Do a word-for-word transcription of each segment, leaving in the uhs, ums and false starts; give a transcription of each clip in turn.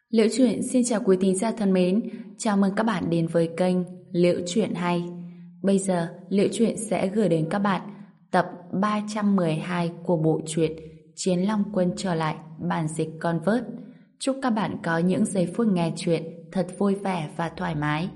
Liễu Chuyện xin chào quý thính giả thân mến, chào mừng các bạn đến với kênh Liễu Chuyện Hay. Bây giờ, Liễu Chuyện sẽ gửi đến các bạn tập ba trăm mười hai của bộ truyện Chiến Long Quân trở lại, bản dịch Convert. Chúc các bạn có những giây phút nghe chuyện thật vui vẻ và thoải mái.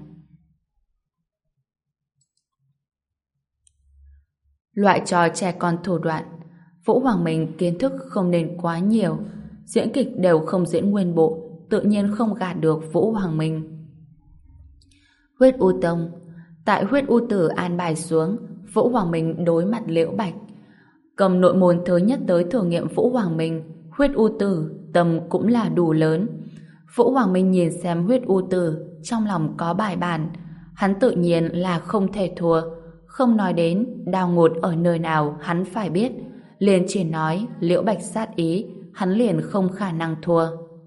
Loại trò trẻ con thủ đoạn, Vũ Hoàng Minh kiến thức không nên quá nhiều, diễn kịch đều không diễn nguyên bộ, tự nhiên không gạt được Vũ Hoàng Minh. Huyết U Tông. Tại huyết U Tử an bài xuống, Vũ Hoàng Minh đối mặt Liễu Bạch. Cầm nội môn thứ nhất tới thử nghiệm Vũ Hoàng Minh, huyết U Tử tầm cũng là đủ lớn. Vũ Hoàng Minh nhìn xem huyết U Tử, trong lòng có bài bản, hắn tự nhiên là không thể thua. Không nói đến đào ngột ở nơi nào hắn phải biết, liền chỉ nói Liễu Bạch sát ý, hắn liền không khả năng thua.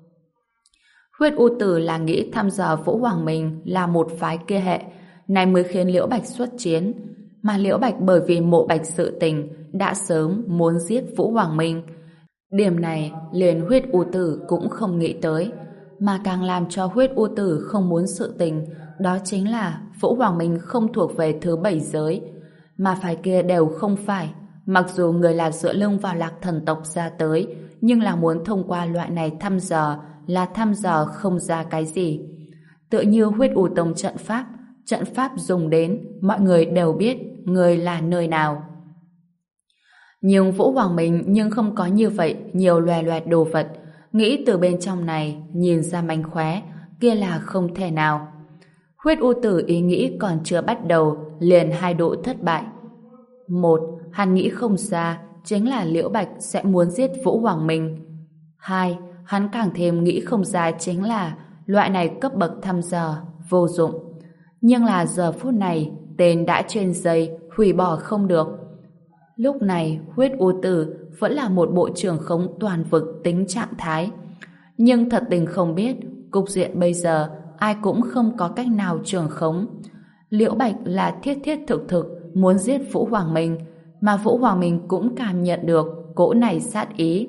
Huyết U Tử là nghĩ thăm dò Vũ Hoàng Minh là một phái kia hệ, này mới khiến Liễu Bạch xuất chiến. Mà Liễu Bạch bởi vì mộ Bạch sự tình đã sớm muốn giết Vũ Hoàng Minh. Điểm này liền huyết U Tử cũng không nghĩ tới. Mà càng làm cho huyết U Tử không muốn sự tình, đó chính là Vũ Hoàng Minh không thuộc về thứ bảy giới, mà phái kia đều không phải. Mặc dù người là dựa lưng vào Lạc Thần tộc ra tới, nhưng là muốn thông qua loại này thăm dò là thăm dò không ra cái gì. Tựa như huyết U Tông trận pháp, trận pháp dùng đến, mọi người đều biết người là nơi nào. Nhưng Vũ Hoàng Minh nhưng không có như vậy nhiều loè loẹt đồ vật, nghĩ từ bên trong này nhìn ra mánh khóe, kia là không thể nào. Huyết U Tử ý nghĩ còn chưa bắt đầu, liền hai độ thất bại. Một, hắn nghĩ không ra, chính là Liễu Bạch sẽ muốn giết Vũ Hoàng Minh. Hai, hắn càng thêm nghĩ không ra chính là loại này cấp bậc thăm dò, vô dụng. Nhưng là giờ phút này, tên đã trên dây, hủy bỏ không được. Lúc này, huyết U Tử vẫn là một bộ trưởng khống toàn vực tính trạng thái. Nhưng thật tình không biết, cục diện bây giờ, ai cũng không có cách nào trưởng khống. Liễu Bạch là thiết thiết thực thực muốn giết Vũ Hoàng Minh, mà Vũ Hoàng Minh cũng cảm nhận được cỗ này sát ý.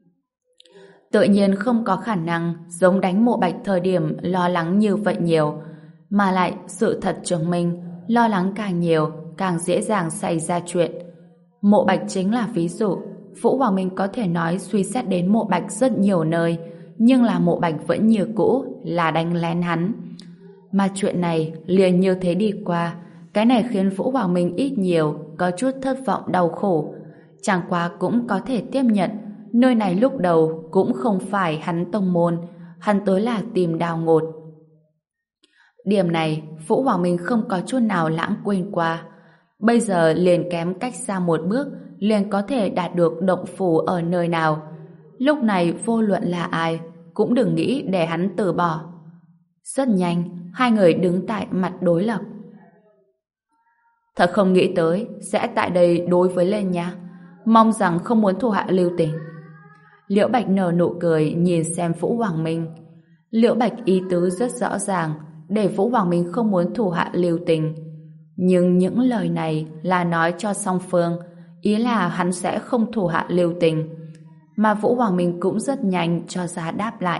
Tự nhiên không có khả năng giống đánh mộ Bạch thời điểm lo lắng như vậy nhiều, mà lại sự thật chứng minh lo lắng càng nhiều càng dễ dàng xảy ra chuyện. Mộ Bạch chính là ví dụ. Vũ Hoàng Minh có thể nói suy xét đến mộ Bạch rất nhiều nơi, nhưng là mộ Bạch vẫn như cũ là đánh lén hắn. Mà chuyện này liền như thế đi qua, cái này khiến Vũ Hoàng Minh ít nhiều có chút thất vọng đau khổ. Chẳng qua cũng có thể tiếp nhận, nơi này lúc đầu cũng không phải hắn tông môn, hắn tới là tìm đào ngột. Điểm này Vũ Hoàng Minh không có chút nào lãng quên qua. Bây giờ liền kém cách xa một bước, liền có thể đạt được động phủ ở nơi nào. Lúc này vô luận là ai, cũng đừng nghĩ để hắn từ bỏ. Rất nhanh, hai người đứng tại mặt đối lập. Thật không nghĩ tới sẽ tại đây đối với lên nha. Mong rằng không muốn thù hạ lưu tình. Liễu Bạch nở nụ cười nhìn xem Vũ Hoàng Minh. Liễu Bạch ý tứ rất rõ ràng, để Vũ Hoàng Minh không muốn thù hạ lưu tình. Nhưng những lời này là nói cho song phương, ý là hắn sẽ không thù hạ lưu tình. Mà Vũ Hoàng Minh cũng rất nhanh cho ra đáp lại.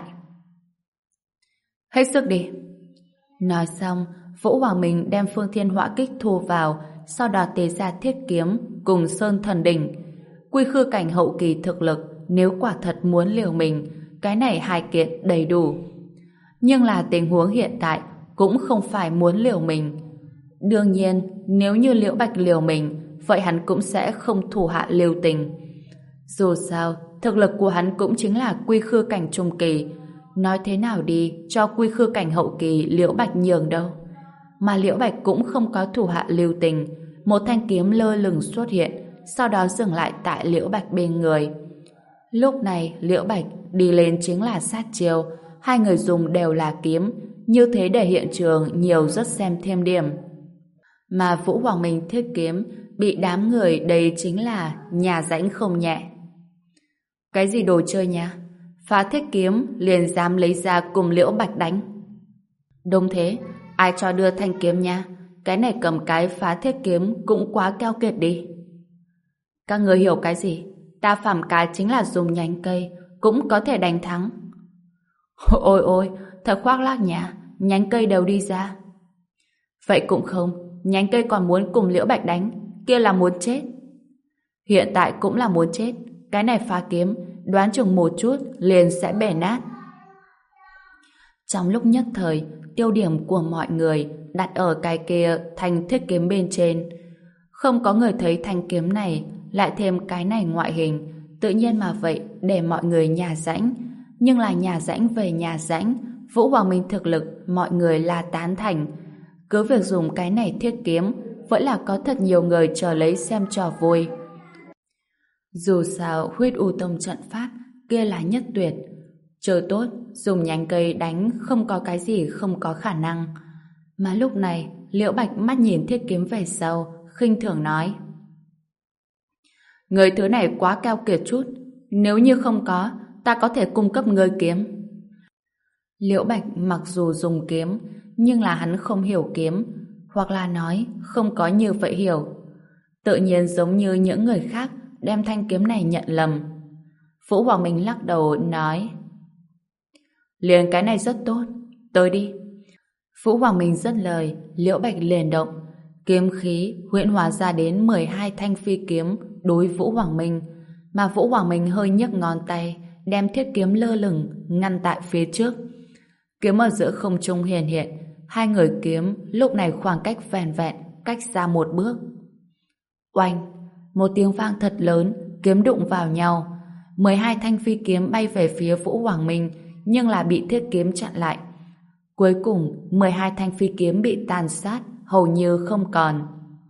Hết sức đi. Nói xong, Vũ Hoàng Minh đem Phương Thiên Họa Kích thu vào, sau đó tế ra thiết kiếm cùng Sơn Thần Đỉnh. Quy khư cảnh hậu kỳ thực lực, nếu quả thật muốn liều mình, cái này hai kiện đầy đủ. Nhưng là tình huống hiện tại cũng không phải muốn liều mình. Đương nhiên, nếu như Liễu Bạch liều mình, vậy hắn cũng sẽ không thủ hạ lưu tình. Dù sao, thực lực của hắn cũng chính là quy khư cảnh trung kỳ. Nói thế nào đi, cho quy khư cảnh hậu kỳ Liễu Bạch nhường đâu. Mà Liễu Bạch cũng không có thủ hạ lưu tình. Một thanh kiếm lơ lửng xuất hiện, sau đó dừng lại tại Liễu Bạch bên người. Lúc này, Liễu Bạch đi lên chính là sát chiêu. Hai người dùng đều là kiếm, như thế để hiện trường nhiều rất xem thêm điểm. Mà Vũ Hoàng Minh thiết kiếm bị đám người đây chính là nhà rãnh không nhẹ. Cái gì đồ chơi nha? Phá thiết kiếm liền dám lấy ra cùng Liễu Bạch đánh. Đúng thế, ai cho đưa thanh kiếm nha? Cái này cầm cái phá thiết kiếm cũng quá keo kiệt đi. Các người hiểu cái gì? Ta phàm cái chính là dùng nhánh cây cũng có thể đánh thắng. Ôi ôi, thật khoác lác nhà, nhánh cây đều đi ra. Vậy cũng không, nhánh cây còn muốn cùng Liễu Bạch đánh, kia là muốn chết. Hiện tại cũng là muốn chết, cái này phá kiếm, đoán chừng một chút liền sẽ bể nát. Trong lúc nhất thời, tiêu điểm của mọi người đặt ở cái kia thanh thiết kiếm bên trên. Không có người thấy thanh kiếm này, lại thêm cái này ngoại hình, tự nhiên mà vậy để mọi người nhà rãnh. Nhưng là nhà rãnh về nhà rãnh, Vũ Hoàng Minh thực lực mọi người là tán thành. Cứ việc dùng cái này thiết kiếm, vẫn là có thật nhiều người chờ lấy xem trò vui. Dù sao huyết u tông trận pháp kia là nhất tuyệt. Trời tốt, dùng nhánh cây đánh không có cái gì không có khả năng. Mà lúc này, Liễu Bạch mắt nhìn thiết kiếm về sau, khinh thường nói: người thứ này quá keo kiệt chút, nếu như không có, ta có thể cung cấp ngươi kiếm. Liễu Bạch mặc dù dùng kiếm, nhưng là hắn không hiểu kiếm, hoặc là nói không có như vậy hiểu. Tự nhiên giống như những người khác đem thanh kiếm này nhận lầm. Vũ Hoàng Minh lắc đầu nói: liền cái này rất tốt, tới đi. Vũ Hoàng Minh dứt lời, Liễu Bạch liền động, kiếm khí huyễn hóa ra đến mười hai thanh phi kiếm đối Vũ Hoàng Minh, mà Vũ Hoàng Minh hơi nhấc ngón tay, đem thiết kiếm lơ lửng ngăn tại phía trước. Kiếm ở giữa không trung hiện hiện, hai người kiếm lúc này khoảng cách vẻn vẹn cách ra một bước. Oanh, một tiếng vang thật lớn, kiếm đụng vào nhau. mười hai thanh phi kiếm bay về phía Vũ Hoàng Minh, nhưng là bị thiết kiếm chặn lại. Cuối cùng, mười hai thanh phi kiếm bị tàn sát, hầu như không còn.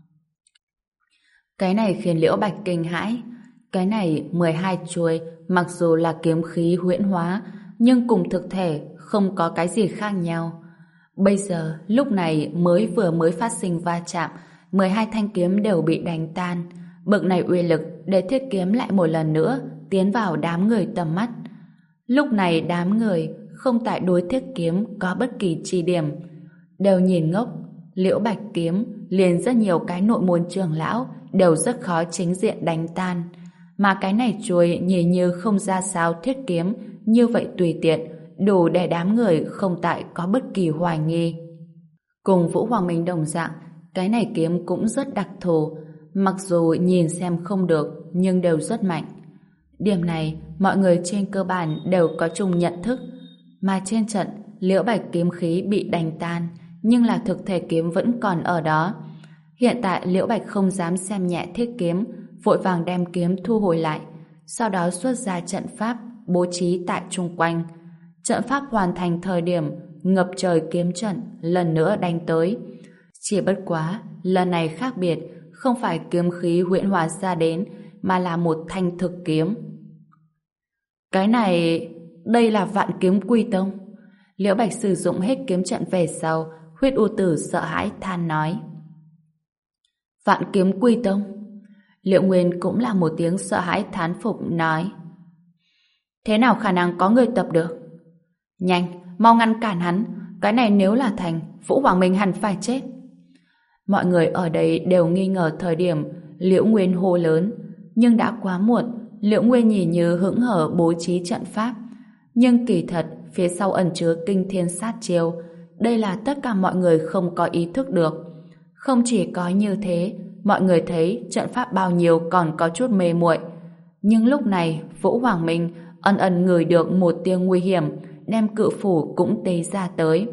Cái này khiến Liễu Bạch kinh hãi. Cái này mười hai chuôi, mặc dù là kiếm khí huyễn hóa, nhưng cùng thực thể không có cái gì khác nhau. Bây giờ, lúc này mới vừa mới phát sinh va chạm, mười hai thanh kiếm đều bị đánh tan. Bực này uy lực để thiết kiếm lại một lần nữa tiến vào đám người tầm mắt. Lúc này đám người không tại đối thiết kiếm có bất kỳ chi điểm, đều nhìn ngốc. Liễu Bạch kiếm liền rất nhiều cái nội môn trưởng lão đều rất khó chính diện đánh tan, mà cái này chuôi nhìn như không ra sao thiết kiếm như vậy tùy tiện, đủ để đám người không tại có bất kỳ hoài nghi. Cùng Vũ Hoàng Minh đồng dạng, cái này kiếm cũng rất đặc thù, mặc dù nhìn xem không được nhưng đều rất mạnh. Điểm này mọi người trên cơ bản đều có chung nhận thức, mà trên trận Liễu Bạch kiếm khí bị đánh tan, nhưng là thực thể kiếm vẫn còn ở đó. Hiện tại Liễu Bạch không dám xem nhẹ thiết kiếm, vội vàng đem kiếm thu hồi lại, sau đó xuất ra trận pháp bố trí tại chung quanh. Trận pháp hoàn thành thời điểm ngập trời kiếm trận lần nữa đánh tới. Chỉ bất quá lần này khác biệt, không phải kiếm khí huyễn hóa ra đến, mà là một thanh thực kiếm. Cái này, đây là Vạn Kiếm Quy Tông. Liễu Bạch sử dụng hết kiếm trận về sau, Huyết U Tử sợ hãi than nói: Vạn Kiếm Quy Tông. Liễu Nguyên cũng là một tiếng sợ hãi thán phục nói: thế nào khả năng có người tập được? Nhanh, mau ngăn cản hắn, cái này nếu là thành, Vũ Hoàng Minh hẳn phải chết. Mọi người ở đây đều nghi ngờ thời điểm Liễu Nguyên hô lớn, nhưng đã quá muộn. Liễu Nguyên nhìn như hững hở bố trí trận pháp, nhưng kỳ thật phía sau ẩn chứa kinh thiên sát chiêu. Đây là tất cả mọi người không có ý thức được. Không chỉ có như thế, mọi người thấy trận pháp bao nhiêu còn có chút mê muội. Nhưng lúc này Vũ Hoàng Minh ẩn ẩn ngửi được một tiếng nguy hiểm, đem cự phủ cũng tế ra tới.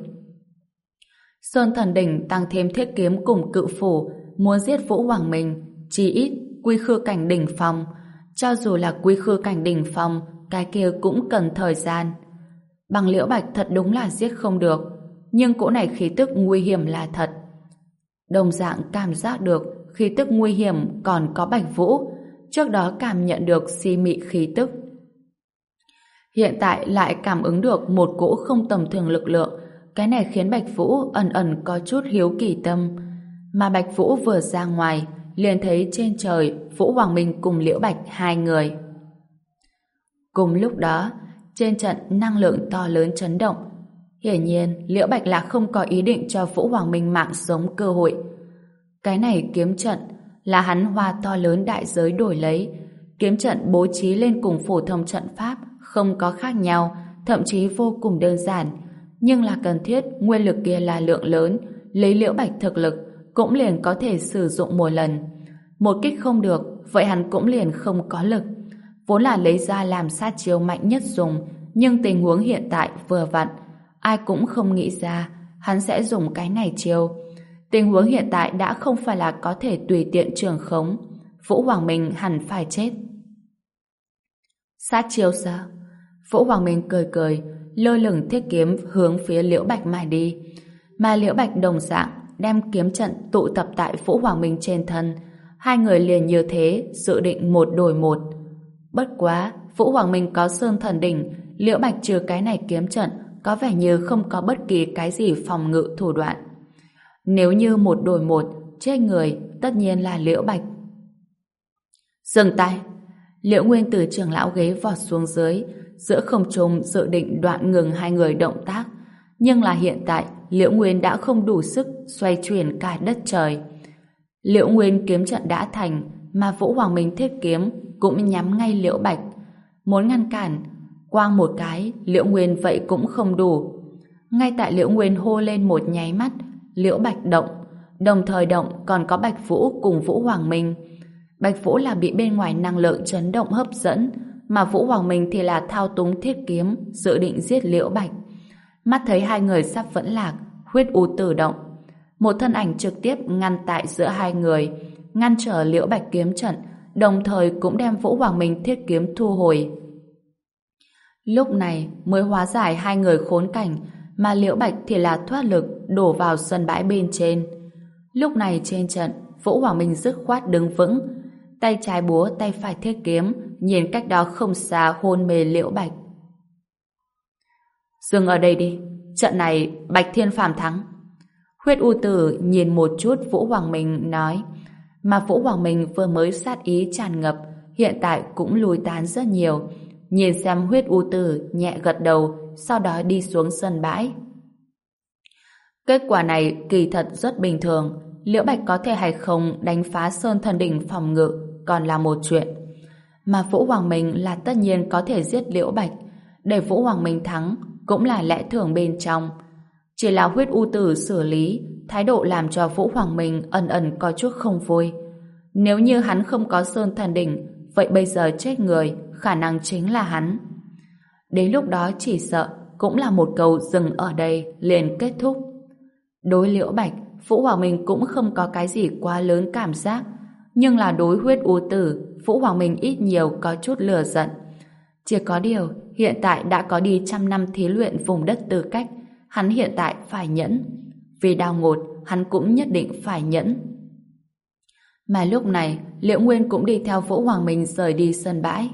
Sơn Thần Đỉnh tăng thêm thiết kiếm cùng cự phủ, muốn giết Vũ Hoàng Minh, chỉ ít quy khư cảnh đỉnh phong. Cho dù là quy khư cảnh đỉnh phong, cái kia cũng cần thời gian. Bằng Liễu Bạch thật đúng là giết không được, nhưng cỗ này khí tức nguy hiểm là thật. Đồng dạng cảm giác được khí tức nguy hiểm còn có Bạch Vũ, trước đó cảm nhận được si mị khí tức. Hiện tại lại cảm ứng được một cỗ không tầm thường lực lượng, cái này khiến Bạch Vũ ẩn ẩn có chút hiếu kỳ tâm. Mà Bạch Vũ vừa ra ngoài, liền thấy trên trời Vũ Hoàng Minh cùng Liễu Bạch hai người. Cùng lúc đó, trên trận năng lượng to lớn chấn động. Hiển nhiên, Liễu Bạch là không có ý định cho Vũ Hoàng Minh mạng sống cơ hội. Cái này kiếm trận là hắn hoa to lớn đại giới đổi lấy. Kiếm trận bố trí lên cùng phổ thông trận pháp không có khác nhau, thậm chí vô cùng đơn giản, nhưng là cần thiết, nguyên lực kia là lượng lớn, lấy Liễu Bạch thực lực cũng liền có thể sử dụng một lần. Một kích không được, vậy hắn cũng liền không có lực. Vốn là lấy ra làm sát chiêu mạnh nhất dùng, nhưng tình huống hiện tại vừa vặn, ai cũng không nghĩ ra hắn sẽ dùng cái này chiêu. Tình huống hiện tại đã không phải là có thể tùy tiện trường khống. Vũ Hoàng Minh hẳn phải chết. Sát chiêu sao? Vũ Hoàng Minh cười cười, lơ lửng thiết kiếm hướng phía Liễu Bạch mà đi. Mà Liễu Bạch đồng dạng đem kiếm trận tụ tập tại Vũ Hoàng Minh trên thân. Hai người liền như thế dự định một đổi một. Bất quá, Vũ Hoàng Minh có Sơn Thần Đỉnh, Liễu Bạch trừ cái này kiếm trận có vẻ như không có bất kỳ cái gì phòng ngự thủ đoạn. Nếu như một đổi một, chết người tất nhiên là Liễu Bạch. Dừng tay! Liễu Nguyên từ trưởng lão ghế vọt xuống dưới, giữa không trung dự định đoạn ngừng hai người động tác. Nhưng là hiện tại, Liễu Nguyên đã không đủ sức xoay chuyển cả đất trời. Liễu Nguyên kiếm trận đã thành, mà Vũ Hoàng Minh thiết kiếm cũng nhắm ngay Liễu Bạch. Muốn ngăn cản, quang một cái, Liễu Nguyên vậy cũng không đủ. Ngay tại Liễu Nguyên hô lên một nháy mắt, Liễu Bạch động, đồng thời động còn có Bạch Vũ cùng Vũ Hoàng Minh. Bạch Vũ là bị bên ngoài năng lượng chấn động hấp dẫn, mà Vũ Hoàng Minh thì là thao túng thiết kiếm, dự định giết Liễu Bạch. Mắt thấy hai người sắp vẫn lạc, huyết u tử động. Một thân ảnh trực tiếp ngăn tại giữa hai người, ngăn trở Liễu Bạch kiếm trận, đồng thời cũng đem Vũ Hoàng Minh thiết kiếm thu hồi. Lúc này mới hóa giải hai người khốn cảnh, mà Liễu Bạch thì là thoát lực đổ vào sân bãi bên trên. Lúc này trên trận, Vũ Hoàng Minh dứt khoát đứng vững, tay trái búa tay phải thiết kiếm, nhìn cách đó không xa hôn mê Liễu Bạch. Dừng ở đây đi, trận này Bạch Thiên Phàm thắng. Huyết U Tử nhìn một chút Vũ Hoàng Minh nói, mà Vũ Hoàng Minh vừa mới sát ý tràn ngập, hiện tại cũng lùi tán rất nhiều. Nhìn xem Huyết U Tử nhẹ gật đầu, sau đó đi xuống sân bãi. Kết quả này kỳ thật rất bình thường, Liễu Bạch có thể hay không đánh phá Sơn Thần Đỉnh phòng ngự còn là một chuyện. Mà Vũ Hoàng Minh là tất nhiên có thể giết Liễu Bạch, để Vũ Hoàng Minh thắng cũng là lẽ thường bên trong. Chỉ là Huyết U Tử xử lý, thái độ làm cho Vũ Hoàng Minh ẩn ẩn có chút không vui. Nếu như hắn không có Sơn Thần Đỉnh, vậy bây giờ chết người khả năng chính là hắn. Đến lúc đó chỉ sợ cũng là một câu dừng ở đây liền kết thúc. Đối Liễu Bạch, Vũ Hoàng Minh cũng không có cái gì quá lớn cảm giác, nhưng là đối Huyết U Tử, Vũ Hoàng Minh ít nhiều có chút lửa giận. Chỉ có điều, hiện tại đã có đi trăm năm thí luyện vùng đất Tư Cách, hắn hiện tại phải nhẫn. Vì Đào Ngột, hắn cũng nhất định phải nhẫn. Mà lúc này, Liễu Nguyên cũng đi theo Vũ Hoàng Minh rời đi sân bãi.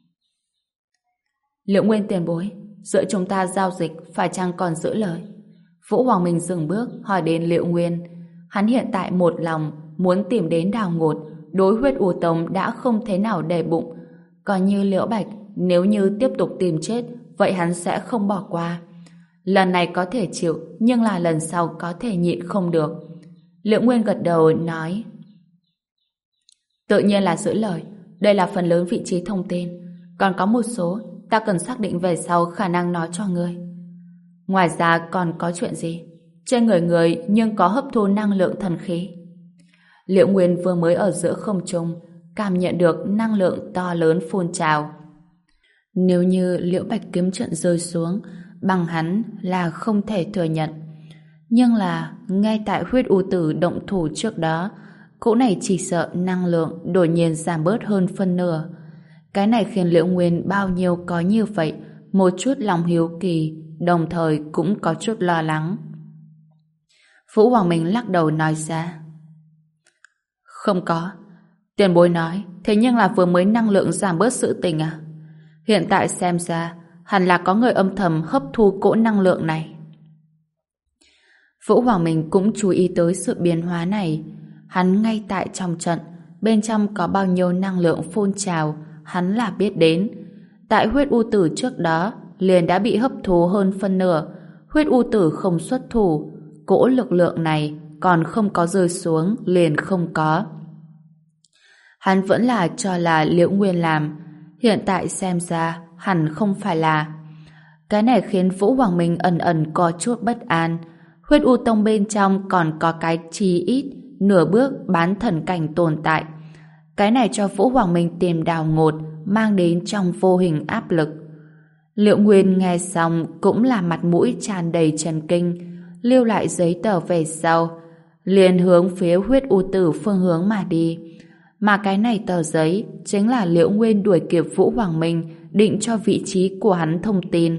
Liễu Nguyên tiền bối, giữa chúng ta giao dịch phải chăng còn giữ lời? Vũ Hoàng Minh dừng bước hỏi đến Liễu Nguyên. Hắn hiện tại một lòng muốn tìm đến Đào Ngột, đối Huyết U Tông đã không thế nào để bụng. Còn như Liễu Bạch, nếu như tiếp tục tìm chết, vậy hắn sẽ không bỏ qua. Lần này có thể chịu, nhưng là lần sau có thể nhịn không được. Liễu Nguyên gật đầu nói, tự nhiên là giữ lời, đây là phần lớn vị trí thông tin, còn có một số ta cần xác định về sau khả năng nói cho ngươi. Ngoài ra còn có chuyện gì? Trên người người nhưng có hấp thu năng lượng thần khí. Liễu Nguyên vừa mới ở giữa không trung, cảm nhận được năng lượng to lớn phun trào. Nếu như Liễu Bạch kiếm trận rơi xuống, bằng hắn là không thể thừa nhận. Nhưng là, ngay tại Huyết U Tử động thủ trước đó, cỗ này chỉ sợ năng lượng đột nhiên giảm bớt hơn phân nửa. Cái này khiến Liễu Nguyên bao nhiêu có như vậy, một chút lòng hiếu kỳ, đồng thời cũng có chút lo lắng. Vũ Hoàng Minh lắc đầu nói ra, không có. Tiền bối nói, thế nhưng là vừa mới năng lượng giảm bớt sự tình à? Hiện tại xem ra, hẳn là có người âm thầm hấp thu cỗ năng lượng này. Vũ Hoàng Minh cũng chú ý tới sự biến hóa này. Hắn ngay tại trong trận, bên trong có bao nhiêu năng lượng phun trào, hắn là biết đến. Tại Huyết U Tử trước đó, liền đã bị hấp thu hơn phân nửa. Huyết U Tử không xuất thủ, cỗ lực lượng này còn không có rơi xuống, liền không có. Hắn vẫn là cho là Liễu Nguyên làm, hiện tại xem ra hẳn không phải là. Cái này khiến Vũ Hoàng Minh ẩn ẩn có chút bất an. Huyết U Tông bên trong còn có cái chí ít nửa bước bán thần cảnh tồn tại. Cái này cho Vũ Hoàng Minh tìm đào ngột, mang đến trong vô hình áp lực. Liệu Nguyên nghe xong cũng là mặt mũi tràn đầy chấn kinh, lưu lại giấy tờ về sau, liền hướng phía Huyết U Tử phương hướng mà đi. Mà cái này tờ giấy chính là Liễu Nguyên đuổi kịp Vũ Hoàng Minh định cho vị trí của hắn thông tin.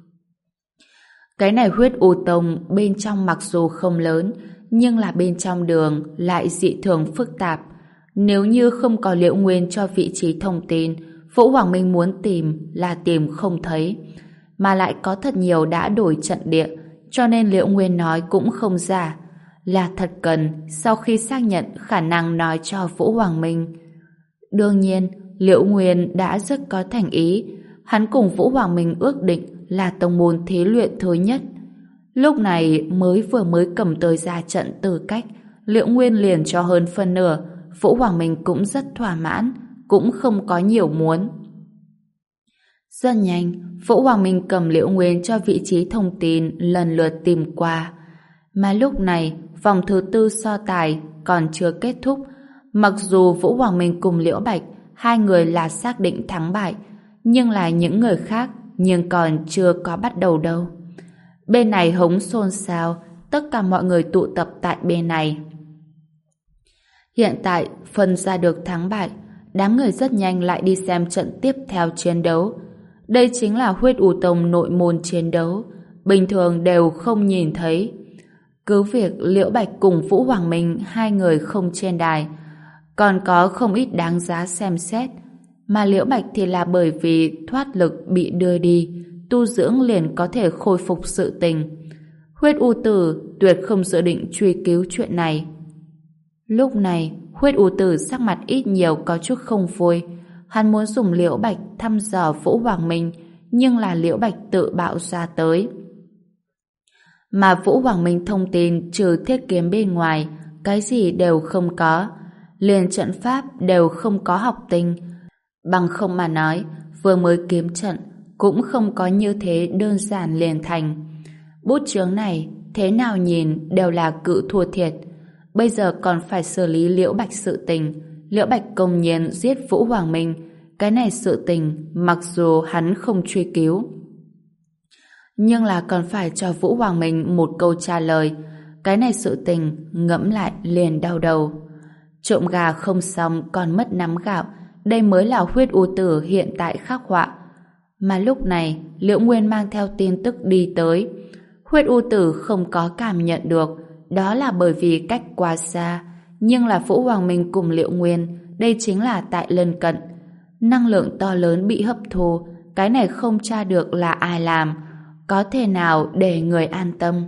Cái này Huyết U Tông bên trong mặc dù không lớn, nhưng là bên trong đường lại dị thường phức tạp. Nếu như không có Liễu Nguyên cho vị trí thông tin, Vũ Hoàng Minh muốn tìm là tìm không thấy. Mà lại có thật nhiều đã đổi trận địa, cho nên Liễu Nguyên nói cũng không giả. Là thật cần sau khi xác nhận khả năng nói cho Vũ Hoàng Minh. Đương nhiên, Liễu Nguyên đã rất có thành ý. Hắn cùng Vũ Hoàng Minh ước định là tông môn thí luyện thứ nhất. Lúc này mới vừa mới cầm tới ra trận tư cách, Liễu Nguyên liền cho hơn phân nửa. Vũ Hoàng Minh cũng rất thỏa mãn, cũng không có nhiều muốn. Rất nhanh, Vũ Hoàng Minh cầm Liễu Nguyên cho vị trí thông tin lần lượt tìm qua. Mà lúc này, vòng thứ tư so tài còn chưa kết thúc. Mặc dù Vũ Hoàng Minh cùng Liễu Bạch hai người là xác định thắng bại, nhưng là những người khác nhưng còn chưa có bắt đầu đâu. Bên này hống xôn xao, tất cả mọi người tụ tập tại bên này. Hiện tại, phân ra được thắng bại, đám người rất nhanh lại đi xem trận tiếp theo chiến đấu. Đây chính là Huyết U Tông nội môn chiến đấu, bình thường đều không nhìn thấy. Cứ việc Liễu Bạch cùng Vũ Hoàng Minh hai người không trên đài, còn có không ít đáng giá xem xét. Mà Liễu Bạch thì là bởi vì thoát lực bị đưa đi, tu dưỡng liền có thể khôi phục sự tình. Huyết U Tử tuyệt không dự định truy cứu chuyện này. Lúc này, Huyết U Tử sắc mặt ít nhiều có chút không vui. Hắn muốn dùng Liễu Bạch thăm dò Vũ Hoàng Minh, nhưng là Liễu Bạch tự bạo ra tới. Mà Vũ Hoàng Minh thông tin trừ thiết kiếm bên ngoài, cái gì đều không có. Liền trận pháp đều không có học tinh. Bằng không mà nói, vừa mới kiếm trận cũng không có như thế đơn giản liền thành. Bút chướng này, thế nào nhìn đều là cự thua thiệt. Bây giờ còn phải xử lý Liễu Bạch sự tình. Liễu Bạch công nhiên giết Vũ Hoàng Minh. Cái này sự tình, mặc dù hắn không truy cứu, nhưng là còn phải cho Vũ Hoàng Minh một câu trả lời. Cái này sự tình, ngẫm lại liền đau đầu. Trộm gà không xong còn mất nắm gạo. Đây mới là Huyết U Tử hiện tại khắc họa. Mà lúc này, Liễu Nguyên mang theo tin tức đi tới. Huyết U Tử không có cảm nhận được, đó là bởi vì cách quá xa. Nhưng là Vũ Hoàng Minh cùng Liễu Nguyên, đây chính là tại lân cận. Năng lượng to lớn bị hấp thu, cái này không tra được là ai làm, có thể nào để người an tâm.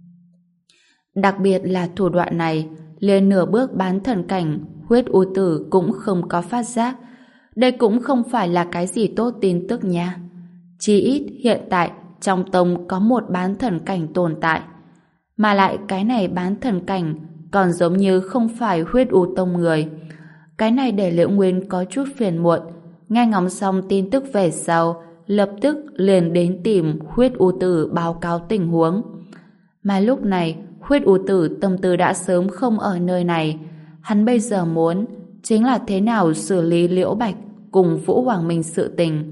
Đặc biệt là thủ đoạn này, lên nửa bước bán thần cảnh, Huyết U Tử cũng không có phát giác. Đây cũng không phải là cái gì tốt tin tức nha. Chỉ ít hiện tại trong tông có một bán thần cảnh tồn tại. Mà lại cái này bán thần cảnh còn giống như không phải Huyết U Tông người. Cái này để Liễu Nguyên có chút phiền muộn. Nghe ngóng xong tin tức về sau, lập tức liền đến tìm Huyết U Tử báo cáo tình huống. Mà lúc này, Huyết U Tử tâm tư đã sớm không ở nơi này. Hắn bây giờ muốn chính là thế nào xử lý Liễu Bạch cùng Vũ Hoàng Minh sự tình.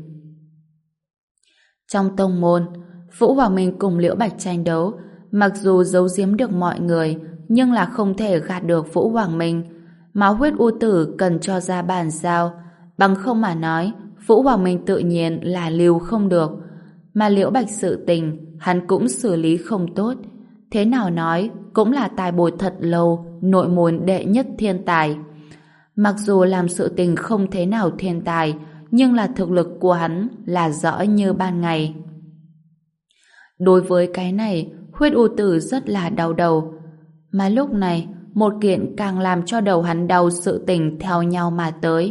Trong tông môn, Vũ Hoàng Minh cùng Liễu Bạch tranh đấu, mặc dù giấu giếm được mọi người, nhưng là không thể gạt được Vũ Hoàng Minh. Mà Huyết U Tử cần cho ra bàn giao, bằng không mà nói, Vũ Hoàng Minh tự nhiên là lưu không được. Mà Liễu Bạch sự tình, hắn cũng xử lý không tốt. Thế nào nói, cũng là tài bồi thật lâu, nội môn đệ nhất thiên tài. Mặc dù làm sự tình không thế nào thiên tài, nhưng là thực lực của hắn là rõ như ban ngày. Đối với cái này, Huyết U Tử rất là đau đầu. Mà lúc này, một kiện càng làm cho đầu hắn đau sự tình theo nhau mà tới.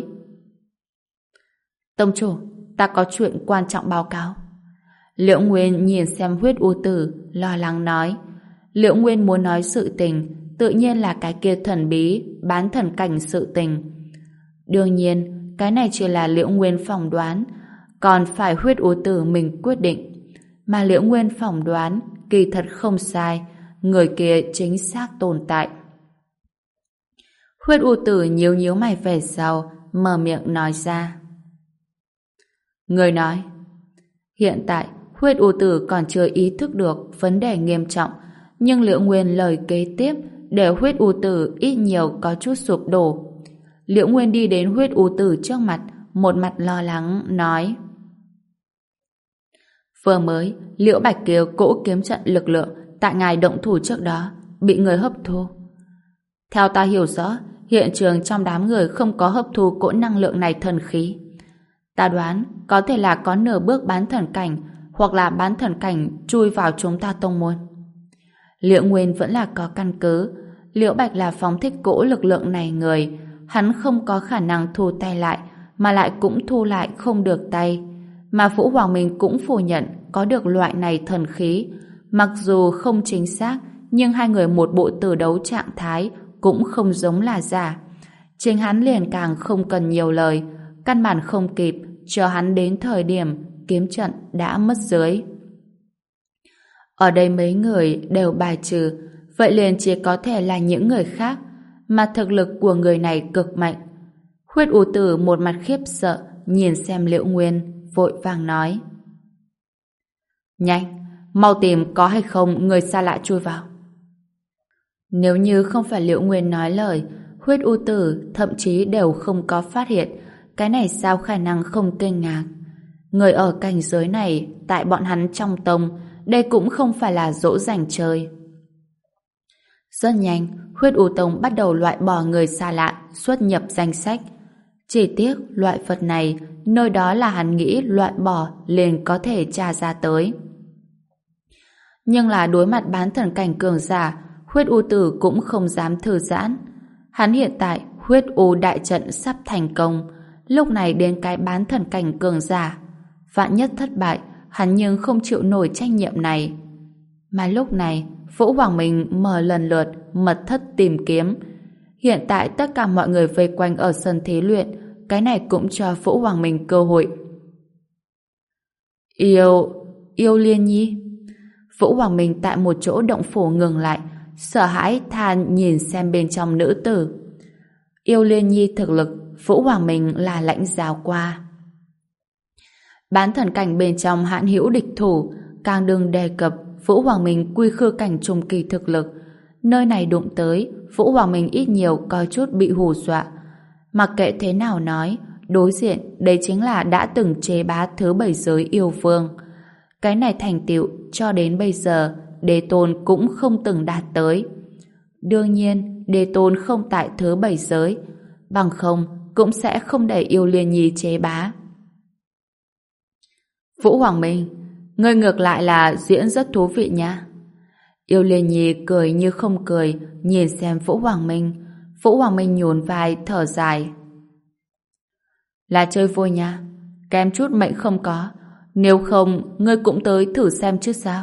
Tông chủ, ta có chuyện quan trọng báo cáo. Liễu Nguyên nhìn xem Huyết U Tử, lo lắng nói. Liễu Nguyên muốn nói sự tình, tự nhiên là cái kia thần bí, bán thần cảnh sự tình. Đương nhiên, cái này chỉ là Liễu Nguyên phỏng đoán, còn phải Huyết U Tử mình quyết định. mà Liễu Nguyên phỏng đoán kỳ thật không sai, người kia chính xác tồn tại. Huyết U Tử nhíu nhíu mày về sau, mở miệng nói ra. Người nói, hiện tại Huyết U Tử còn chưa ý thức được vấn đề nghiêm trọng, nhưng Liễu Nguyên lời kế tiếp để Huyết U Tử ít nhiều có chút sụp đổ. Liễu Nguyên đi đến Huyết U Tử trước mặt, một mặt lo lắng nói: vừa mới Liễu Bạch kia cỗ kiếm trận lực lượng tại ngài động thủ trước đó bị người hấp thu. Theo ta hiểu rõ, hiện trường trong đám người không có hấp thu cỗ năng lượng này thần khí. Ta đoán có thể là có nửa bước bán thần cảnh hoặc là bán thần cảnh chui vào chúng ta tông môn. Liễu Nguyên vẫn là có căn cứ. Liễu Bạch là phóng thích cỗ lực lượng này người, hắn không có khả năng thu tay lại, mà lại cũng thu lại không được tay. Mà Vũ Hoàng Minh cũng phủ nhận có được loại này thần khí. Mặc dù không chính xác, nhưng hai người một bộ từ đấu trạng thái cũng không giống là giả. Chính hắn liền càng không cần nhiều lời, căn bản không kịp, chờ hắn đến thời điểm kiếm trận đã mất dưới. Ở đây mấy người đều bài trừ, vậy liền chỉ có thể là những người khác, mà thực lực của người này cực mạnh. Huyết U Tử một mặt khiếp sợ nhìn xem Liễu Nguyên, vội vàng nói: nhanh, mau tìm có hay không người xa lạ chui vào. Nếu như không phải Liễu Nguyên nói lời, Huyết U Tử thậm chí đều không có phát hiện, cái này sao khả năng không kinh ngạc. Người ở cảnh giới này, tại bọn hắn trong tông, đây cũng không phải là dỗ dành chơi. Rất nhanh, Huyết U Tông bắt đầu loại bỏ người xa lạ xuất nhập danh sách. Chỉ tiếc loại vật này, nơi đó là hắn nghĩ loại bỏ liền có thể tra ra tới. Nhưng là đối mặt bán thần cảnh cường giả, Huyết U Tử cũng không dám thư giãn. Hắn hiện tại Huyết U đại trận sắp thành công, lúc này đến cái bán thần cảnh cường giả. Vạn nhất thất bại, hắn nhưng không chịu nổi trách nhiệm này. Mà lúc này, Vũ Hoàng Minh mở lần lượt mật thất tìm kiếm. Hiện tại tất cả mọi người vây quanh ở sân thí luyện, cái này cũng cho Vũ Hoàng Minh cơ hội. Yêu... yêu Liên Nhi. Vũ Hoàng Minh tại một chỗ động phủ ngừng lại, sợ hãi than nhìn xem bên trong nữ tử. Yêu Liên Nhi thực lực, Vũ Hoàng Minh là lãnh giáo qua. Bán thần cảnh bên trong hãn hữu địch thủ, càng đừng đề cập Vũ Hoàng Minh quy khư cảnh trung kỳ thực lực. Nơi này đụng tới, Vũ Hoàng Minh ít nhiều có chút bị hù dọa. Mặc kệ thế nào nói, đối diện đây chính là đã từng chế bá thứ bảy giới yêu vương. Cái này thành tựu cho đến bây giờ Đế Tôn cũng không từng đạt tới. Đương nhiên, Đế Tôn không tại thứ bảy giới, bằng không cũng sẽ không để Yêu Liên Nhi chế bá. Vũ Hoàng Minh, ngươi ngược lại là diễn rất thú vị nha. Yêu Liên Nhi cười như không cười, nhìn xem Vũ Hoàng Minh. Vũ Hoàng Minh nhún vai thở dài. Là chơi vui nha, kém chút mệnh không có. Nếu không, ngươi cũng tới thử xem chứ sao.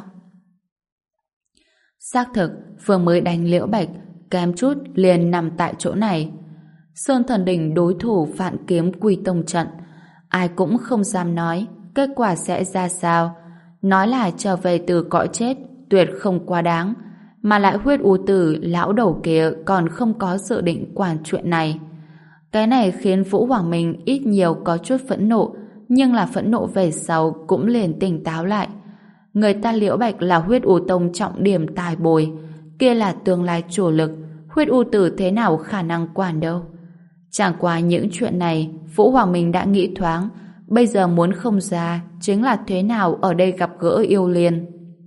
Xác thực, vừa mới đánh Liễu Bạch, kém chút liền nằm tại chỗ này. Sơn Thần Đỉnh đối thủ vạn kiếm quy tông trận, ai cũng không dám nói kết quả sẽ ra sao. Nói là trở về từ cõi chết tuyệt không quá đáng, mà lại Huyết U Tử lão đầu kia còn không có dự định quản chuyện này. Cái này khiến Vũ Hoàng Minh ít nhiều có chút phẫn nộ, nhưng là phẫn nộ về sau cũng liền tỉnh táo lại. Người ta Liễu Bạch là Huyết U Tông trọng điểm tài bồi, kia là tương lai chủ lực, Huyết U Tử thế nào khả năng quản đâu. Chẳng qua những chuyện này Vũ Hoàng Minh đã nghĩ thoáng, bây giờ muốn không ra chính là thế nào ở đây gặp gỡ Yêu Liên.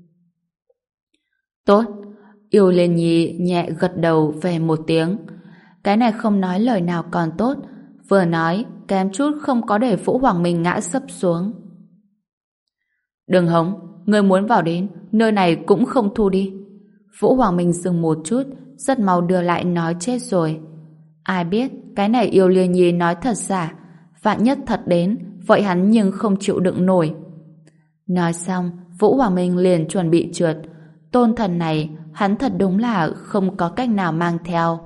Tốt. Yêu Liên Nhi nhẹ gật đầu về một tiếng. Cái này không nói lời nào còn tốt, vừa nói kém chút không có để Vũ Hoàng Minh ngã sấp xuống. Đừng hống, người muốn vào đến nơi này cũng không thu đi. Vũ Hoàng Minh dừng một chút, rất mau đưa lại nói chết rồi. Ai biết cái này Yêu Liên Nhi nói thật giả, vạn nhất thật đến, vậy hắn nhưng không chịu đựng nổi. Nói xong, Vũ Hoàng Minh liền chuẩn bị trượt. Tôn thần này, hắn thật đúng là không có cách nào mang theo.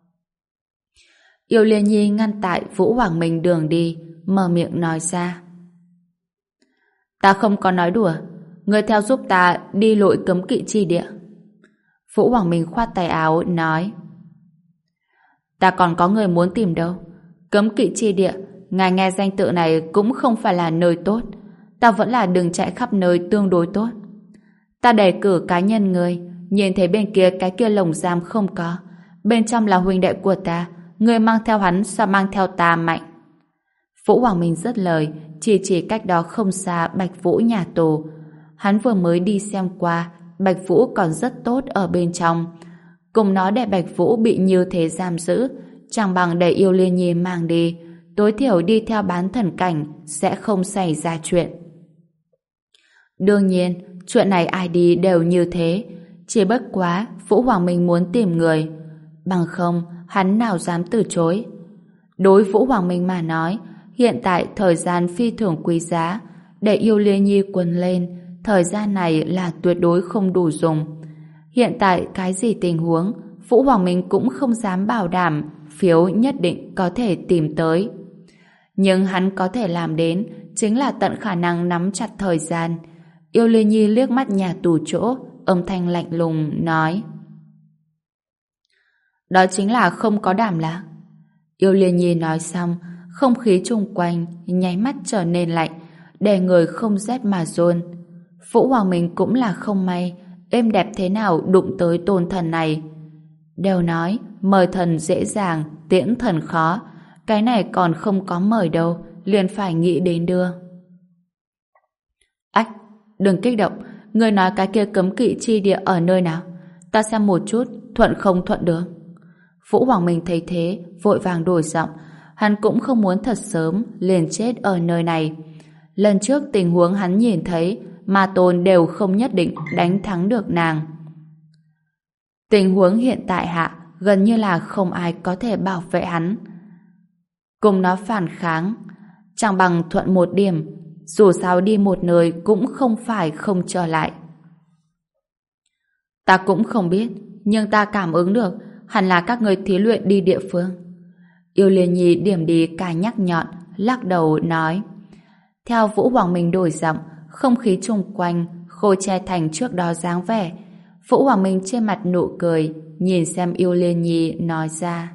Yêu Liên Nhi ngăn tại Vũ Hoàng Minh đường đi, mở miệng nói ra. Ta không có nói đùa, Ngươi theo giúp ta đi lội cấm kỵ chi địa. Vũ Hoàng Minh khoát tay áo nói: Ta còn có người muốn tìm đâu. Cấm kỵ chi địa, ngài nghe danh tự này cũng không phải là nơi tốt. Ta vẫn là đường chạy khắp nơi tương đối tốt. Ta đề cử cá nhân người, nhìn thấy bên kia cái kia lồng giam không có. Bên trong là huynh đệ của ta, người mang theo hắn sao mang theo ta mạnh. Vũ Hoàng Minh dứt lời, chỉ chỉ cách đó không xa Bạch Vũ nhà tù. Hắn vừa mới đi xem qua, Bạch Vũ còn rất tốt ở bên trong. Cùng nó để Bạch Vũ bị như thế giam giữ, chẳng bằng để Yêu Liên Nhi mang đi, tối thiểu đi theo bán thần cảnh sẽ không xảy ra chuyện. Đương nhiên, chuyện này ai đi đều như thế, chỉ bất quá Vũ Hoàng Minh muốn tìm người, bằng không hắn nào dám từ chối. Đối Vũ Hoàng Minh mà nói, hiện tại thời gian phi thường quý giá, để Yêu Liên Nhi quấn lên, thời gian này là tuyệt đối không đủ dùng. Hiện tại cái gì tình huống, Vũ Hoàng Minh cũng không dám bảo đảm phiếu nhất định có thể tìm tới. Nhưng hắn có thể làm đến chính là tận khả năng nắm chặt thời gian. Yêu Liên Nhi liếc mắt nhà tù chỗ, âm thanh lạnh lùng nói: Đó chính là không có đảm lạc. Yêu Liên Nhi nói xong, không khí chung quanh nháy mắt trở nên lạnh, để người không rét mà run. Vũ Hoàng Minh cũng là không may, êm đẹp thế nào đụng tới tôn thần này. Đều nói mời thần dễ dàng, tiễn thần khó. Cái này còn không có mời đâu, liền phải nghĩ đến đưa. Ách, đừng kích động, người nói cái kia cấm kỵ chi địa ở nơi nào? Ta xem một chút, thuận không thuận được. Vũ Hoàng Minh thấy thế, vội vàng đổi giọng. Hắn cũng không muốn thật sớm liền chết ở nơi này. Lần trước tình huống hắn nhìn thấy, Ma Tôn đều không nhất định đánh thắng được nàng. Tình huống hiện tại hạ gần như là không ai có thể bảo vệ hắn. Cùng nó phản kháng, chẳng bằng thuận một điểm, dù sao đi một nơi cũng không phải không trở lại. Ta cũng không biết, nhưng ta cảm ứng được hẳn là các người thí luyện đi địa phương. Yêu Liên Nhi điểm đi cái nhắc nhọn, lắc đầu nói. Theo Vũ Hoàng Minh đổi giọng, không khí chung quanh khôi che thành trước đó dáng vẻ. Vũ Hoàng Minh trên mặt nụ cười, nhìn xem Yêu Liên Nhi nói ra.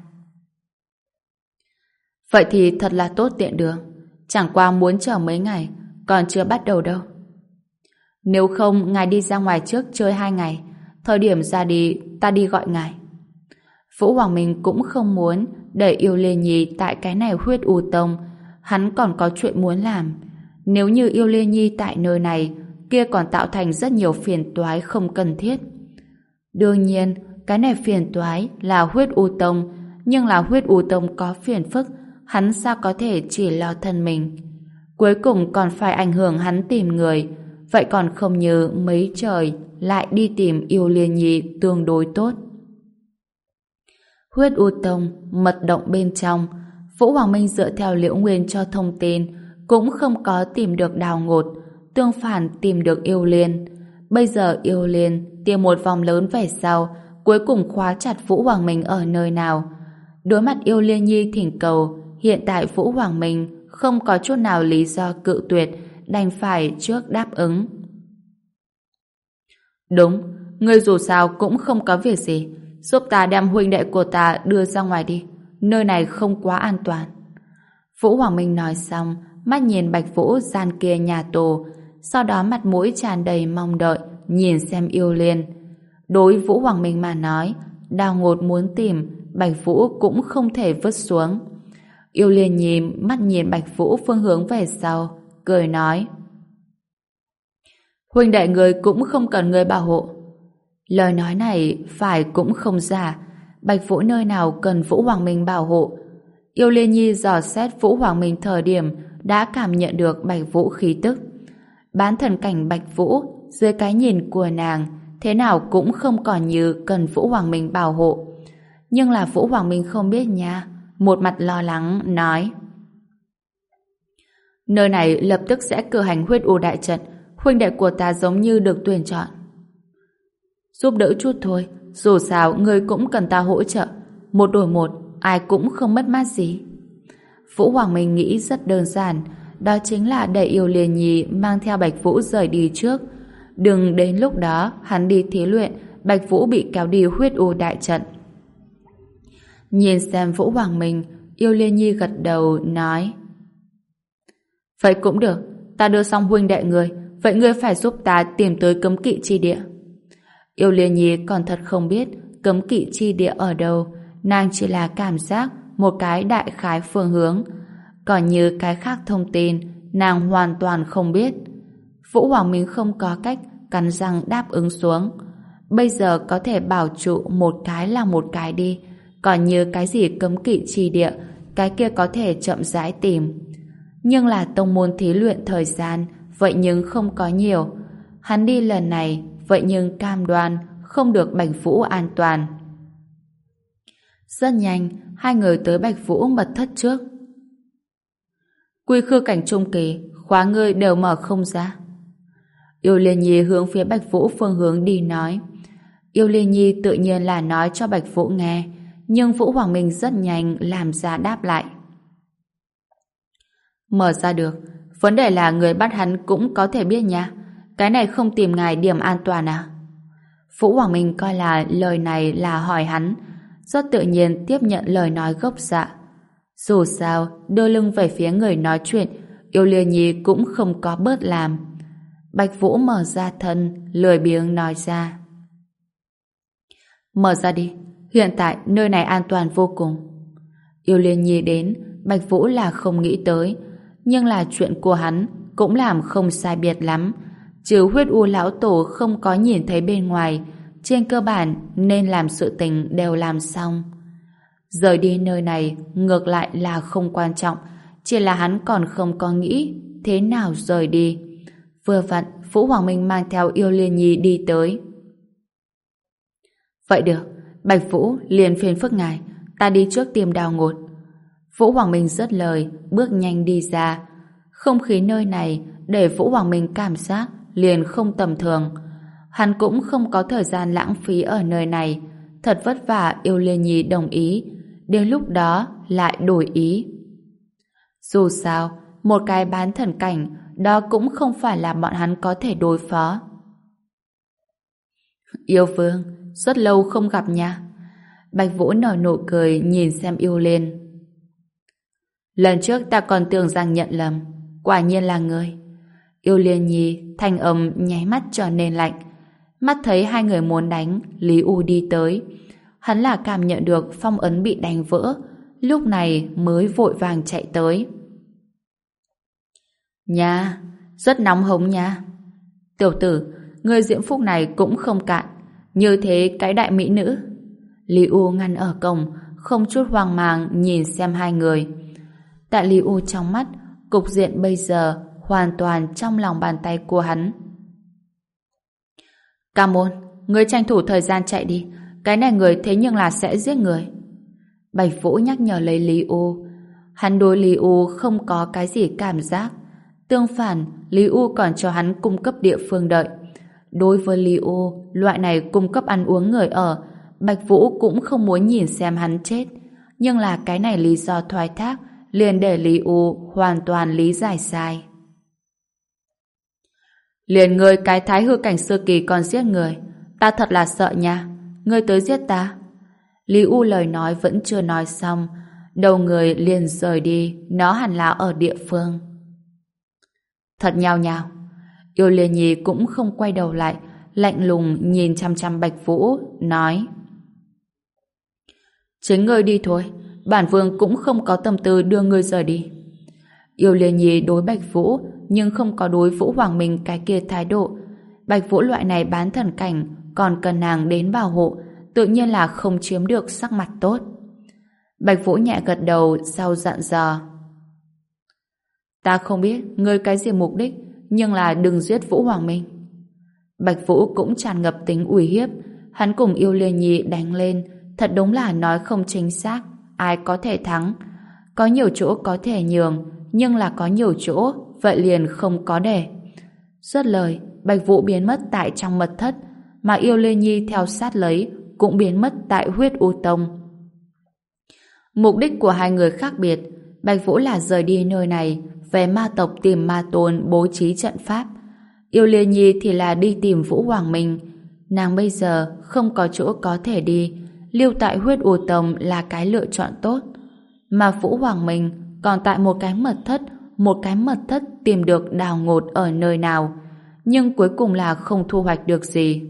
Vậy thì thật là tốt tiện đường, chẳng qua muốn chờ mấy ngày, còn chưa bắt đầu đâu. Nếu không, ngài đi ra ngoài trước chơi hai ngày, thời điểm ra đi, ta đi gọi ngài. Vũ Hoàng Minh cũng không muốn để Yêu Liên Nhi tại cái này huyết u tông, hắn còn có chuyện muốn làm. Nếu như Yêu Liên Nhi tại nơi này, kia còn tạo thành rất nhiều phiền toái không cần thiết. Đương nhiên, cái này phiền toái là huyết u tông, nhưng là huyết u tông có phiền phức, hắn sao có thể chỉ lo thân mình. Cuối cùng còn phải ảnh hưởng hắn tìm người, vậy còn không như mấy trời lại đi tìm Yêu Liên Nhi tương đối tốt. Huyết u tông, mật động bên trong, Vũ Hoàng Minh dựa theo Liễu Nguyên cho thông tin, cũng không có tìm được Đào Ngột, tương phản tìm được Yêu Liên. Bây giờ Yêu Liên tìm một vòng lớn về sau, cuối cùng khóa chặt Vũ Hoàng Minh ở nơi nào. Đối mặt Yêu Liên Nhi thỉnh cầu, hiện tại Vũ Hoàng Minh không có chút nào lý do cự tuyệt, đành phải trước đáp ứng. Đúng, ngươi dù sao cũng không có việc gì, giúp ta đem huynh đệ của ta đưa ra ngoài đi, nơi này không quá an toàn. Vũ Hoàng Minh nói xong, mắt nhìn Bạch Vũ gian kia nhà tù, sau đó mặt mũi tràn đầy mong đợi, nhìn xem Yêu Liên. Đối Vũ Hoàng Minh mà nói, Đào Ngột muốn tìm, Bạch Vũ cũng không thể vứt xuống. Yêu Liên nhìn mắt nhìn Bạch Vũ phương hướng về sau, cười nói. Huynh đệ người cũng không cần người bảo hộ. Lời nói này phải cũng không giả, Bạch Vũ nơi nào cần Vũ Hoàng Minh bảo hộ. Yêu Liên Nhi dò xét Vũ Hoàng Minh thời điểm đã cảm nhận được Bạch Vũ khí tức. Bán thần cảnh Bạch Vũ dưới cái nhìn của nàng thế nào cũng không còn như cần Vũ Hoàng Minh bảo hộ. Nhưng là Vũ Hoàng Minh không biết nha, một mặt lo lắng nói. Nơi này lập tức sẽ cử hành huyết u đại trận, huynh đệ của ta giống như được tuyển chọn. Giúp đỡ chút thôi, dù sao người cũng cần ta hỗ trợ, một đổi một, ai cũng không mất mát gì. Vũ Hoàng Minh nghĩ rất đơn giản, đó chính là để Yêu Liên Nhi mang theo Bạch Vũ rời đi trước. Đừng đến lúc đó hắn đi thí luyện, Bạch Vũ bị kéo đi huyết u đại trận. Nhìn xem Vũ Hoàng Minh, Yêu Liên Nhi gật đầu nói: vậy cũng được, ta đưa xong huynh đệ người, vậy ngươi phải giúp ta tìm tới cấm kỵ chi địa. Yêu Liên Nhi còn thật không biết cấm kỵ chi địa ở đâu, nàng chỉ là cảm giác một cái đại khái phương hướng, còn như cái khác thông tin nàng hoàn toàn không biết. Vũ Hoàng Minh không có cách, cắn răng đáp ứng xuống. Bây giờ có thể bảo trụ một cái là một cái đi, còn như cái gì cấm kỵ chi địa, cái kia có thể chậm rãi tìm. Nhưng là tông môn thí luyện thời gian, vậy nhưng không có nhiều. Hắn đi lần này, vậy nhưng cam đoan không được Bạch Vũ an toàn. Rất nhanh, hai người tới Bạch Vũ mật thất trước. Quy khư cảnh trung kỳ, khóa ngươi đều mở không ra. Yêu Liên Nhi hướng phía Bạch Vũ phương hướng đi nói. Yêu Liên Nhi tự nhiên là nói cho Bạch Vũ nghe, nhưng Vũ Hoàng Minh rất nhanh làm ra đáp lại. Mở ra được, vấn đề là người bắt hắn cũng có thể biết nha. Cái này không tìm ngài điểm an toàn à? Vũ Hoàng Minh coi là lời này là hỏi hắn, rất tự nhiên tiếp nhận lời nói gốc dạ. Dù sao, đưa lưng về phía người nói chuyện, Yêu Liên Nhi cũng không có bớt làm. Bạch Vũ mở ra thân, lười biếng nói ra. Mở ra đi, hiện tại nơi này an toàn vô cùng. Yêu Liên Nhi đến, Bạch Vũ là không nghĩ tới, nhưng là chuyện của hắn cũng làm không sai biệt lắm. Trừ huyết u lão tổ không có nhìn thấy bên ngoài, trên cơ bản nên làm sự tình đều làm xong. Rời đi nơi này ngược lại là không quan trọng, chỉ là hắn còn không có nghĩ thế nào rời đi. Vừa vặn Vũ Hoàng Minh mang theo Yêu Liên Nhi đi tới. Vậy được, Bạch Vũ liền phiền phức ngài, ta đi trước tìm Đào Ngột. Vũ Hoàng Minh dứt lời, bước nhanh đi ra. Không khí nơi này để Vũ Hoàng Minh cảm giác liền không tầm thường. Hắn cũng không có thời gian lãng phí ở nơi này. Thật vất vả Yêu Liên Nhi đồng ý, đến lúc đó lại đổi ý. Dù sao, một cái bán thần cảnh đó cũng không phải là bọn hắn có thể đối phó. Yêu Vương, rất lâu không gặp nha. Bạch Vũ nở nụ cười nhìn xem Yêu Liên. Lần trước ta còn tưởng rằng nhận lầm, quả nhiên là ngươi. Yêu Liên Nhi thanh âm nháy mắt trở nên lạnh. Mắt thấy hai người muốn đánh, Lý U đi tới. Hắn là cảm nhận được phong ấn bị đánh vỡ, lúc này mới vội vàng chạy tới. Nha, rất nóng hống nha. Tiểu tử, người diễm phúc này cũng không cạn, như thế cái đại mỹ nữ. Lý U ngăn ở cổng, không chút hoang mang nhìn xem hai người. Tại Lý U trong mắt, cục diện bây giờ hoàn toàn trong lòng bàn tay của hắn. Ca Môn, người tranh thủ thời gian chạy đi, cái này người thế nhưng là sẽ giết người. Bạch Vũ nhắc nhở lấy Lý U. Hắn đối Lý U không có cái gì cảm giác. Tương phản, Lý U còn cho hắn cung cấp địa phương đợi. Đối với Lý U, loại này cung cấp ăn uống người ở, Bạch Vũ cũng không muốn nhìn xem hắn chết. Nhưng là cái này lý do thoái thác, liền để Lý U hoàn toàn lý giải sai. Liền ngươi cái thái hư cảnh sơ kỳ còn giết người, ta thật là sợ nha. Ngươi tới giết ta. Lý U lời nói vẫn chưa nói xong, đầu người liền rời đi, nó hẳn là ở địa phương. Thật nhao nhao. Yêu Liên Nhi cũng không quay đầu lại, lạnh lùng nhìn chăm chăm Bạch Vũ, nói: chính ngươi đi thôi, bản vương cũng không có tâm tư đưa ngươi rời đi. Yêu Liên Nhi đối Bạch Vũ, nhưng không có đối Vũ Hoàng Minh cái kia thái độ. Bạch Vũ loại này bán thần cảnh, còn cần nàng đến bảo hộ, tự nhiên là không chiếm được sắc mặt tốt. Bạch Vũ nhẹ gật đầu, sau dặn dò: ta không biết ngươi cái gì mục đích, nhưng là đừng giết Vũ Hoàng Minh. Bạch Vũ cũng tràn ngập tính uy hiếp, hắn cùng Yêu Liên Nhi đánh lên, thật đúng là nói không chính xác, ai có thể thắng. Có nhiều chỗ có thể nhường, nhưng là có nhiều chỗ vậy liền không có để. Dứt lời, Bạch Vũ biến mất tại trong mật thất, mà Yêu Liên Nhi theo sát lấy cũng biến mất tại huyết u tông. Mục đích của hai người khác biệt. Bạch Vũ là rời đi nơi này, về ma tộc tìm ma tôn bố trí trận pháp. Yêu Liên Nhi thì là đi tìm Vũ Hoàng Minh. Nàng bây giờ không có chỗ có thể đi, lưu tại Huyết U Tông là cái lựa chọn tốt. Mà Vũ Hoàng Minh còn tại một cái mật thất, một cái mật thất tìm được Đào Ngột ở nơi nào, nhưng cuối cùng là không thu hoạch được gì.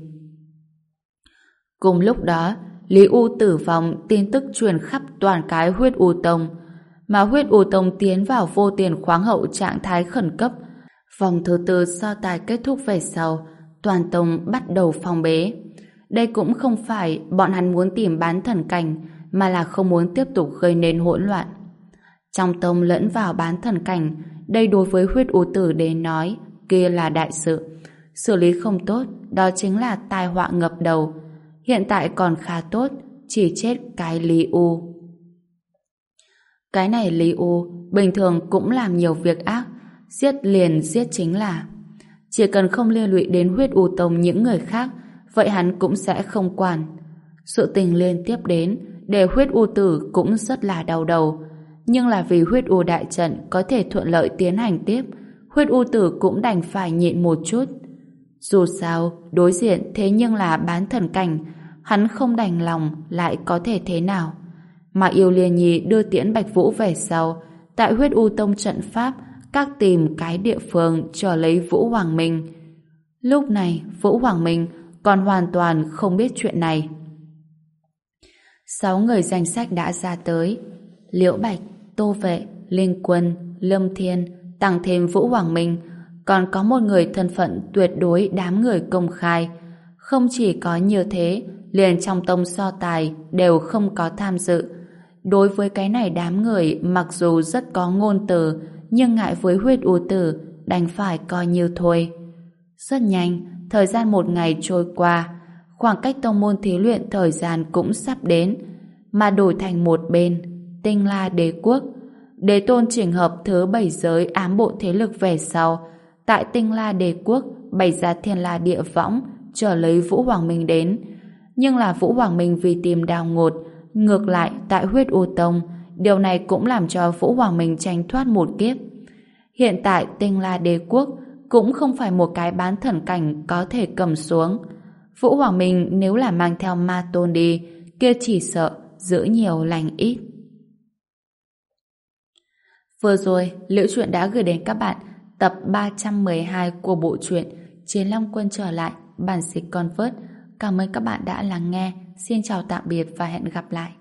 Cùng lúc đó, Lý U tử vong tin tức truyền khắp toàn cái Huyết U Tông, mà Huyết U Tông tiến vào vô tiền khoáng hậu trạng thái khẩn cấp. Vòng thứ tư so tài kết thúc về sau, toàn tông bắt đầu phong bế. Đây cũng không phải bọn hắn muốn tìm bán thần cảnh, mà là không muốn tiếp tục gây nên hỗn loạn. Trong tông lẫn vào bán thần cảnh, đây đối với Huyết U tử đến nói, kia là đại sự. Xử lý không tốt, đó chính là tai họa ngập đầu. Hiện tại còn khá tốt, chỉ chết cái Lý U. Cái này Lý U bình thường cũng làm nhiều việc ác, giết liền giết chính là. Chỉ cần không liên lụy đến Huyết U Tông những người khác, vậy hắn cũng sẽ không quản. Sự tình liên tiếp đến, để Huyết U tử cũng rất là đau đầu. Nhưng là vì Huyết U đại trận có thể thuận lợi tiến hành tiếp, Huyết U tử cũng đành phải nhịn một chút. Dù sao, đối diện thế nhưng là bán thần cảnh, hắn không đành lòng lại có thể thế nào. Mà Yêu Liên Nhi đưa tiễn Bạch Vũ về sau, tại Huyết U Tông trận pháp, các tìm cái địa phương chờ lấy Vũ Hoàng Minh. Lúc này, Vũ Hoàng Minh còn hoàn toàn không biết chuyện này. Sáu người danh sách đã ra tới. Liễu Bạch, Tô Vệ, Linh Quân, Lâm Thiên, tăng thêm Vũ Hoàng Minh, còn có một người thân phận tuyệt đối đám người công khai. Không chỉ có như thế, liền trong tông so tài đều không có tham dự. Đối với cái này đám người mặc dù rất có ngôn từ, nhưng ngại với Huyết U tử, đành phải coi như thôi. Rất nhanh, thời gian một ngày trôi qua, khoảng cách tông môn thí luyện thời gian cũng sắp đến, mà đổi thành một bên, Tinh La Đế Quốc. Đế tôn chỉnh hợp thứ bảy giới ám bộ thế lực về sau, tại Tinh La Đế Quốc bày ra Thiên La Địa Võng, chờ lấy Vũ Hoàng Minh đến. Nhưng là Vũ Hoàng Minh vì tìm Đào Ngột, ngược lại tại Huyết U Tông, điều này cũng làm cho Vũ Hoàng Minh tranh thoát một kiếp. Hiện tại Tinh La Đế Quốc cũng không phải một cái bán thần cảnh có thể cầm xuống. Vũ Hoàng Minh nếu là mang theo ma tôn đi, kia chỉ sợ giữ nhiều lành ít. Vừa rồi, Liễu Chuyện đã gửi đến các bạn tập ba trăm mười hai của bộ truyện Chiến Long Quân trở lại, bản dịch Convert. Cảm ơn các bạn đã lắng nghe. Xin chào tạm biệt và hẹn gặp lại.